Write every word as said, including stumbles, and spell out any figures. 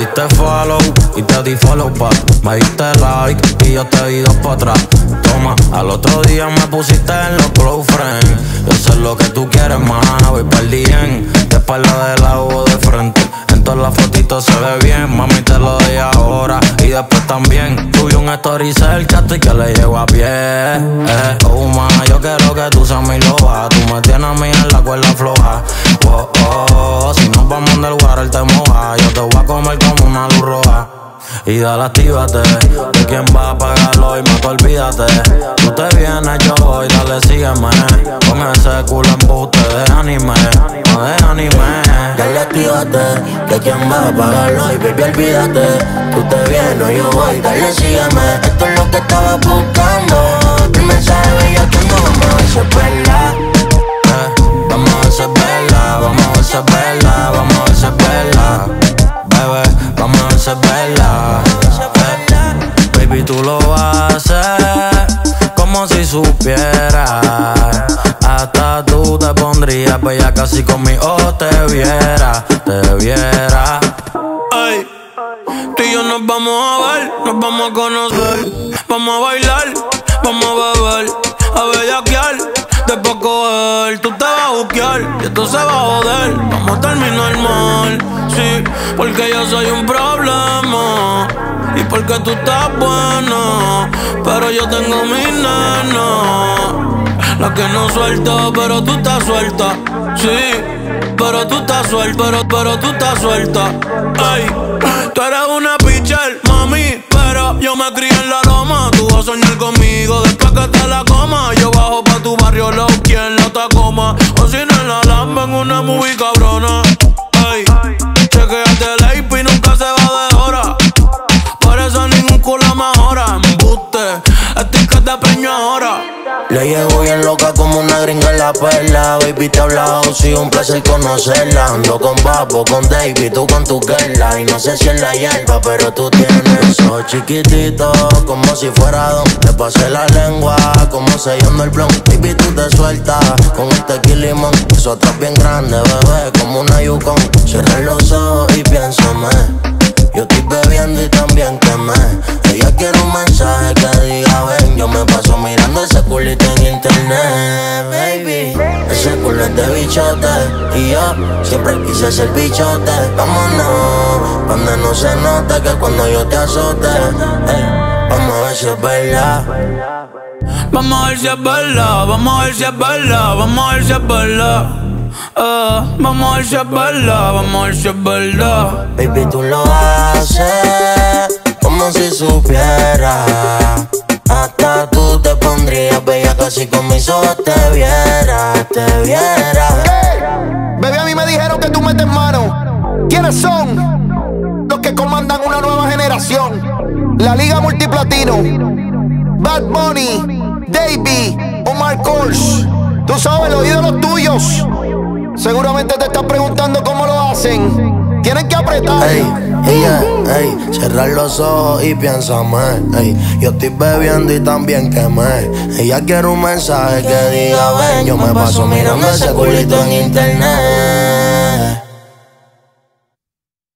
diste follow y te di follow back. Me diste like y yo te di dos pa' atrás. Toma, al otro día me pusiste en los close friends. Yo sé lo que tú quieres, más voy pa'l bien. De espalda de lado o de frente. En todas las fotitos se ve bien. Mami, te lo doy ahora y después también. Subí un story cerca y que le llego a pie. Eh, oh, ma, yo quiero que tú seas mi loba. Tú me tienes a mí en la cuerda floja. Oh, oh, si nos vamos del water te moja. Yo te voy a comer como una luz roja. Y dale, actívate, de quién va a pagarlo y más olvídate. Tú te vienes, yo voy, dale, sígueme. Con ese culo embuste de anime, no de anime. Dale, actívate, de quién va a pagarlo y baby, olvídate. Tú te vienes, yo voy, dale, sígueme. Esto es lo que estaba buscando. El mensaje bello que no vamos a ver si es verdad. Eh, vamos a ver si es verdad, vamos a ver si es verdad, vamos a ver si es verdad. Bebé, vamos a ver si es verdad. Eh, baby, tú lo haces como si supieras. Hasta tú te pondrías bella casi conmigo te viera, te viera. Ay, tú y yo nos vamos a ver, nos vamos a conocer. Vamos a bailar, vamos a beber, a bellaquear. Después coger, tú te vas a buquear y esto se va a joder. Vamos a terminar mal, sí, porque yo soy un problema y porque tú estás buena, pero yo tengo mi nena, la que no suelta, pero tú estás suelta, sí, pero tú estás suelta, pero, pero tú estás suelta. Ay, tú eres una pitcher, mami, pero yo me crié en la loma. Tú vas a soñar conmigo después que te la coma. Yo bajo pa' tu barrio low, quien la Tacoma. O si no en la Lamba, en una movie cabrona. Ay, chequeate el A P y nunca se va de hora. Por eso ningún culo mejora. Embuste, estoy que te preño ahora. Le llevo bien loca como una gringa en la perla. Baby, te he hablado, sí, un placer conocerla. Ando con Babo, con David, tú con tu girla. Y no sé si es la hierba, pero tú tienes ojos chiquititos, como si fuera don. Te pasé la lengua, como sellando el blon. Baby, tú te sueltas con el tequila y limón. Eso atrás bien grande, bebé, como una Yukon. Cierra los ojos y piénsame. Yo estoy bebiendo y también quemé. Ella quiere un mensaje que diga ven. Yo me paso mirando ese culito en internet, baby. Ese culo es de bichote y yo siempre quise ser bichote. Vámonos, donde no se note que cuando yo te azote. Hey, vamos a ver si es verdad. Vamos a ver si es verdad, vamos a ver si es verdad, vamos a ver si es verdad. Uh, vamos a ver si es verdad, vamos a ver si es verdad. Baby, tú lo haces como si supieras. Hasta tú te pondrías bella casi con mis ojos te viera, te viera. Hey, baby, a mí me dijeron que tú metes mano. ¿Quiénes son? Los que comandan una nueva generación. La Liga Multiplatino, Bad Bunny, Davey, Omar Kors. Tú sabes, los ídolos tuyos. Seguramente te estás preguntando cómo lo hacen. Tienen que apretar. Ey, ella, ey, cerrar los ojos y piénsame. Ey, yo estoy bebiendo y también quemé. Ella quiere un mensaje que diga ven. Yo me paso mirando ese culito en internet.